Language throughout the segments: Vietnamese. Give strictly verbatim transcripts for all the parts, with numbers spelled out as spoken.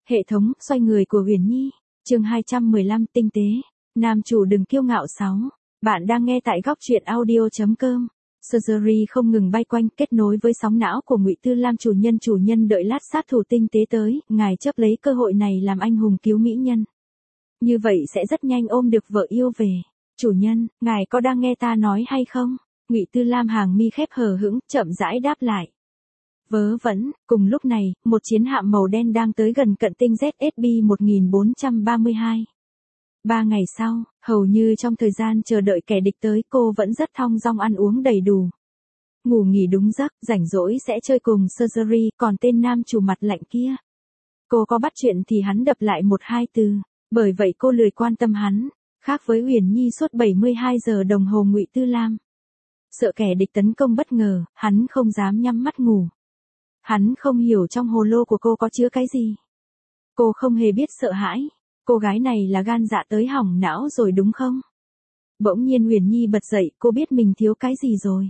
Hệ thống xoay người của Huyền Nhi, chương hai trăm mười lăm tinh tế, nam chủ đừng kiêu ngạo sáu. Bạn đang nghe tại góc truyện audio chấm com. Surgery không ngừng bay quanh kết nối với sóng não của Ngụy Tư Lam chủ nhân chủ nhân đợi lát sát thủ tinh tế tới, ngài chấp lấy cơ hội này làm anh hùng cứu mỹ nhân. Như vậy sẽ rất nhanh ôm được vợ yêu về. Chủ nhân, ngài có đang nghe ta nói hay không? Ngụy Tư Lam hàng mi khép hờ hững, chậm rãi đáp lại. Vớ vẩn, cùng lúc này, một chiến hạm màu đen đang tới gần cận tinh Z S B một nghìn bốn trăm ba mươi hai. Ba ngày sau, hầu như trong thời gian chờ đợi kẻ địch tới cô vẫn rất thong dong ăn uống đầy đủ. Ngủ nghỉ đúng giấc, rảnh rỗi sẽ chơi cùng Surgery, còn tên nam chủ mặt lạnh kia. Cô có bắt chuyện thì hắn đập lại một hai từ, bởi vậy cô lười quan tâm hắn, khác với Huyền Nhi suốt bảy mươi hai giờ đồng hồ Ngụy Tư Lam. Sợ kẻ địch tấn công bất ngờ, hắn không dám nhắm mắt ngủ. Hắn không hiểu trong hồ lô của cô có chứa cái gì. Cô không hề biết sợ hãi. Cô gái này là gan dạ tới hỏng não rồi đúng không? Bỗng nhiên Huyền Nhi bật dậy, cô biết mình thiếu cái gì rồi.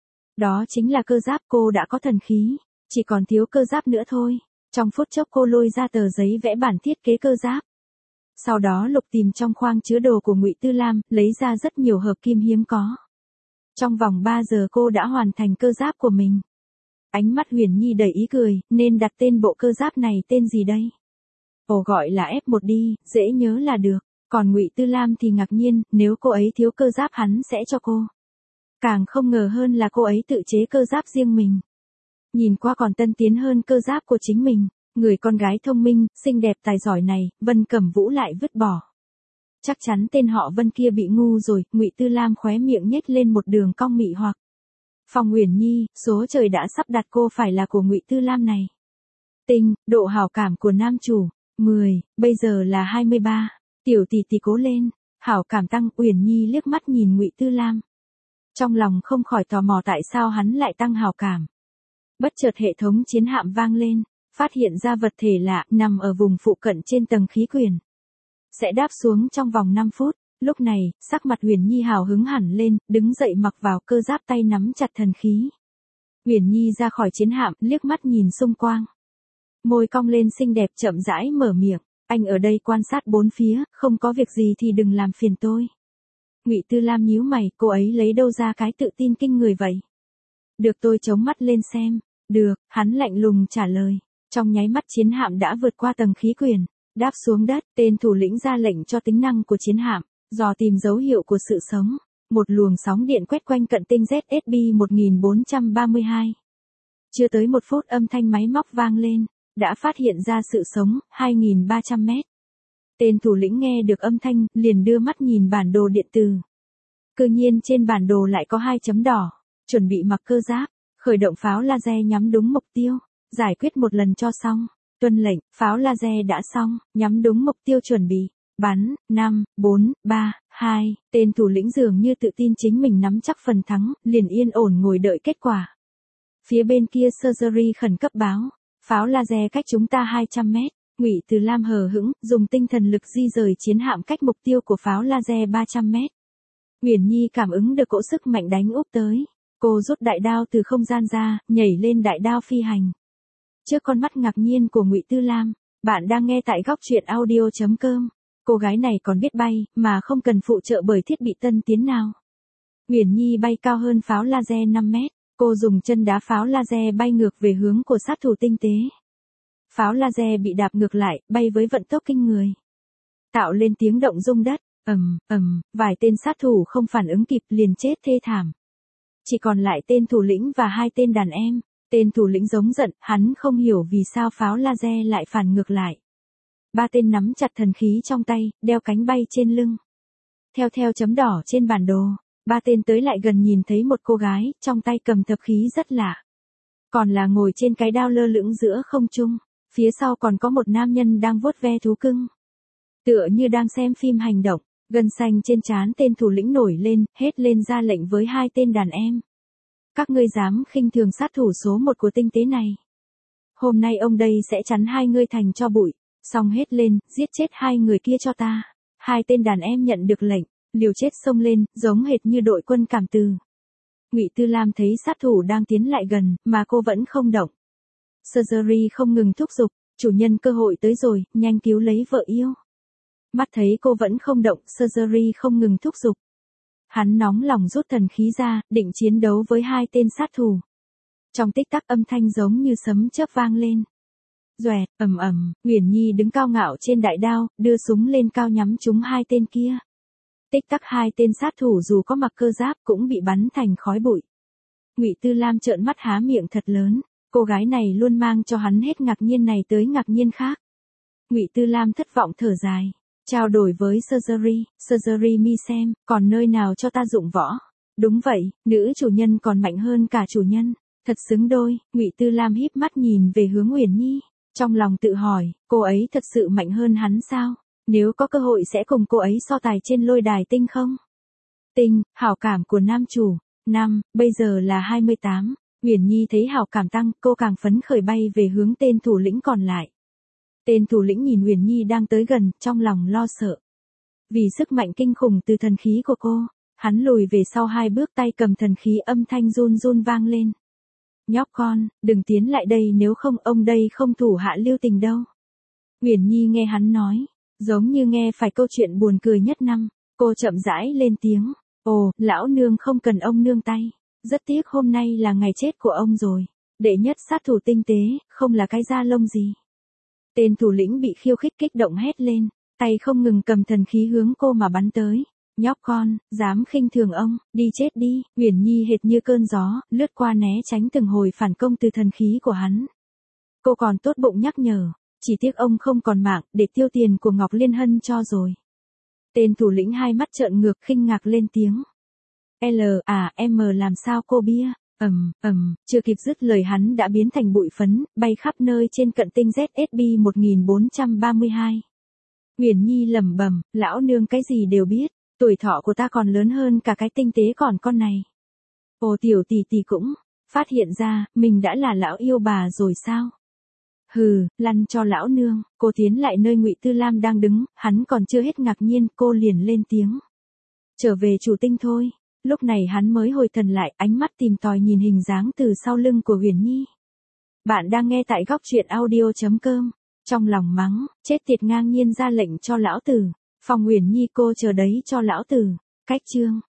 Đó chính là cơ giáp, cô đã có thần khí, chỉ còn thiếu cơ giáp nữa thôi. Trong phút chốc cô lôi ra tờ giấy vẽ bản thiết kế cơ giáp. Sau đó lục tìm trong khoang chứa đồ của Ngụy Tư Lam, lấy ra rất nhiều hợp kim hiếm có. Trong vòng ba giờ cô đã hoàn thành cơ giáp của mình. Ánh mắt Huyền Nhi đầy ý cười, nên đặt tên bộ cơ giáp này tên gì đây? Ồ, gọi là F một đi, dễ nhớ là được. Còn Ngụy Tư Lam thì ngạc nhiên, nếu cô ấy thiếu cơ giáp hắn sẽ cho cô. Càng không ngờ hơn là cô ấy tự chế cơ giáp riêng mình. Nhìn qua còn tân tiến hơn cơ giáp của chính mình, người con gái thông minh, xinh đẹp tài giỏi này, Vân Cẩm Vũ lại vứt bỏ. Chắc chắn tên họ Vân kia bị ngu rồi, Ngụy Tư Lam khóe miệng nhếch lên một đường cong mị hoặc. Phong Huyền Nhi, số trời đã sắp đặt cô phải là của Ngụy Tư Lam này. Tinh, độ hảo cảm của nam chủ, mười, bây giờ là hai mươi ba. Tiểu tỷ tỷ cố lên, hảo cảm tăng. Huyền Nhi liếc mắt nhìn Ngụy Tư Lam. Trong lòng không khỏi tò mò tại sao hắn lại tăng hảo cảm. Bất chợt hệ thống chiến hạm vang lên, phát hiện ra vật thể lạ nằm ở vùng phụ cận trên tầng khí quyển. Sẽ đáp xuống trong vòng năm phút. Lúc này, sắc mặt Huyền Nhi hào hứng hẳn lên, đứng dậy mặc vào cơ giáp, tay nắm chặt thần khí. Huyền Nhi ra khỏi chiến hạm, liếc mắt nhìn xung quanh. Môi cong lên xinh đẹp chậm rãi mở miệng, anh ở đây quan sát bốn phía, không có việc gì thì đừng làm phiền tôi. Ngụy Tư Lam nhíu mày, cô ấy lấy đâu ra cái tự tin kinh người vậy? Được, tôi chống mắt lên xem. Được, hắn lạnh lùng trả lời. Trong nháy mắt chiến hạm đã vượt qua tầng khí quyển, đáp xuống đất, tên thủ lĩnh ra lệnh cho tính năng của chiến hạm, dò tìm dấu hiệu của sự sống. Một luồng sóng điện quét quanh cận tinh Z S B một nghìn bốn trăm ba mươi hai. Chưa tới một phút âm thanh máy móc vang lên, đã phát hiện ra sự sống, hai nghìn ba trăm mét. Tên thủ lĩnh nghe được âm thanh, liền đưa mắt nhìn bản đồ điện tử. Cơ nhiên trên bản đồ lại có hai chấm đỏ, chuẩn bị mặc cơ giáp, khởi động pháo laser nhắm đúng mục tiêu, giải quyết một lần cho xong. Tuân lệnh, pháo laser đã xong, nhắm đúng mục tiêu chuẩn bị. Bắn, năm, bốn, ba, hai, tên thủ lĩnh dường như tự tin chính mình nắm chắc phần thắng, liền yên ổn ngồi đợi kết quả. Phía bên kia Surgery khẩn cấp báo, pháo laser cách chúng ta hai trăm mét, Ngụy Tư Lam hờ hững, dùng tinh thần lực di rời chiến hạm cách mục tiêu của pháo laser ba trăm mét. Huyền Nhi cảm ứng được cỗ sức mạnh đánh úp tới, cô rút đại đao từ không gian ra, nhảy lên đại đao phi hành. Trước con mắt ngạc nhiên của Ngụy Tư Lam, bạn đang nghe tại góc truyện audio chấm com. Cô gái này còn biết bay, mà không cần phụ trợ bởi thiết bị tân tiến nào. Huyền Nhi bay cao hơn pháo laser năm mét, cô dùng chân đá pháo laser bay ngược về hướng của sát thủ tinh tế. Pháo laser bị đạp ngược lại, bay với vận tốc kinh người, tạo lên tiếng động rung đất, ầm, ầm, vài tên sát thủ không phản ứng kịp liền chết thê thảm. Chỉ còn lại tên thủ lĩnh và hai tên đàn em. Tên thủ lĩnh giống giận, hắn không hiểu vì sao pháo laser lại phản ngược lại. Ba tên nắm chặt thần khí trong tay, đeo cánh bay trên lưng. Theo theo chấm đỏ trên bản đồ, ba tên tới lại gần nhìn thấy một cô gái, trong tay cầm thập khí rất lạ. Còn là ngồi trên cái đao lơ lửng giữa không trung, phía sau còn có một nam nhân đang vuốt ve thú cưng. Tựa như đang xem phim hành động, gân xanh trên trán tên thủ lĩnh nổi lên, hét lên ra lệnh với hai tên đàn em. Các ngươi dám khinh thường sát thủ số một của tinh tế này. Hôm nay ông đây sẽ chắn hai ngươi thành tro bụi. Xong hết lên, giết chết hai người kia cho ta. Hai tên đàn em nhận được lệnh, liều chết xông lên, giống hệt như đội quân cảm từ. Ngụy Tư Lam thấy sát thủ đang tiến lại gần, mà cô vẫn không động. Surgery không ngừng thúc giục, Chủ nhân cơ hội tới rồi, nhanh cứu lấy vợ yêu. Mắt thấy cô vẫn không động, surgery không ngừng thúc giục. Hắn nóng lòng rút thần khí ra, định chiến đấu với hai tên sát thủ. Trong tích tắc âm thanh giống như sấm chớp vang lên. Doẹt, ầm ầm, Uyển Nhi đứng cao ngạo trên đại đao, đưa súng lên cao nhắm trúng hai tên kia. Tích tắc hai tên sát thủ dù có mặc cơ giáp cũng bị bắn thành khói bụi. Ngụy Tư Lam trợn mắt há miệng thật lớn, cô gái này luôn mang cho hắn hết ngạc nhiên này tới ngạc nhiên khác. Ngụy Tư Lam thất vọng thở dài, trao đổi với surgery, surgery mi xem, còn nơi nào cho ta dụng võ. Đúng vậy, nữ chủ nhân còn mạnh hơn cả chủ nhân, thật xứng đôi. Ngụy Tư Lam híp mắt nhìn về hướng Uyển Nhi, trong lòng tự hỏi, cô ấy thật sự mạnh hơn hắn sao? Nếu có cơ hội sẽ cùng cô ấy so tài trên lôi đài tinh không? Tinh, hảo cảm của nam chủ. Năm, bây giờ là hai mươi tám. Uyển Nhi thấy hảo cảm tăng, cô càng phấn khởi bay về hướng tên thủ lĩnh còn lại. Tên thủ lĩnh nhìn Uyển Nhi đang tới gần, trong lòng lo sợ. Vì sức mạnh kinh khủng từ thần khí của cô, hắn lùi về sau hai bước, tay cầm thần khí, âm thanh run run vang lên. Nhóc con, đừng tiến lại đây, nếu không ông đây không thủ hạ lưu tình đâu. Uyển Nhi nghe hắn nói, giống như nghe phải câu chuyện buồn cười nhất năm. Cô chậm rãi lên tiếng. Ồ, lão nương không cần ông nương tay. Rất tiếc hôm nay là ngày chết của ông rồi. Đệ nhất sát thủ tinh tế, không là cái da lông gì. Tên thủ lĩnh bị khiêu khích kích động hét lên, tay không ngừng cầm thần khí hướng cô mà bắn tới. Nhóc con, dám khinh thường ông, đi chết đi. Uyển Nhi hệt như cơn gió, lướt qua né tránh từng hồi phản công từ thần khí của hắn. Cô còn tốt bụng nhắc nhở, chỉ tiếc ông không còn mạng để tiêu tiền của Ngọc Liên Hân cho rồi. Tên thủ lĩnh hai mắt trợn ngược khinh ngạc lên tiếng. L, à, M làm sao cô bia? Ầm, ầm, chưa kịp dứt lời hắn đã biến thành bụi phấn, bay khắp nơi trên cận tinh Z S B một nghìn bốn trăm ba mươi hai. Uyển Nhi lẩm bẩm, lão nương cái gì đều biết, tuổi thọ của ta còn lớn hơn cả cái tinh tế còn con này. Ồ, tiểu tỷ tỷ cũng phát hiện ra, mình đã là lão yêu bà rồi sao? Hừ, lăn cho lão nương. Cô tiến lại nơi Ngụy Tư Lam đang đứng, hắn còn chưa hết ngạc nhiên, cô liền lên tiếng. Trở về chủ tinh thôi. Lúc này hắn mới hồi thần lại, ánh mắt tìm tòi nhìn hình dáng từ sau lưng của Uyển Nhi. Bạn đang nghe tại góc truyện audio chấm com. Trong lòng mắng, chết tiệt, ngang nhiên ra lệnh cho lão tử. Phòng Uyển Nhi, cô chờ đấy cho lão tử. Cách chương.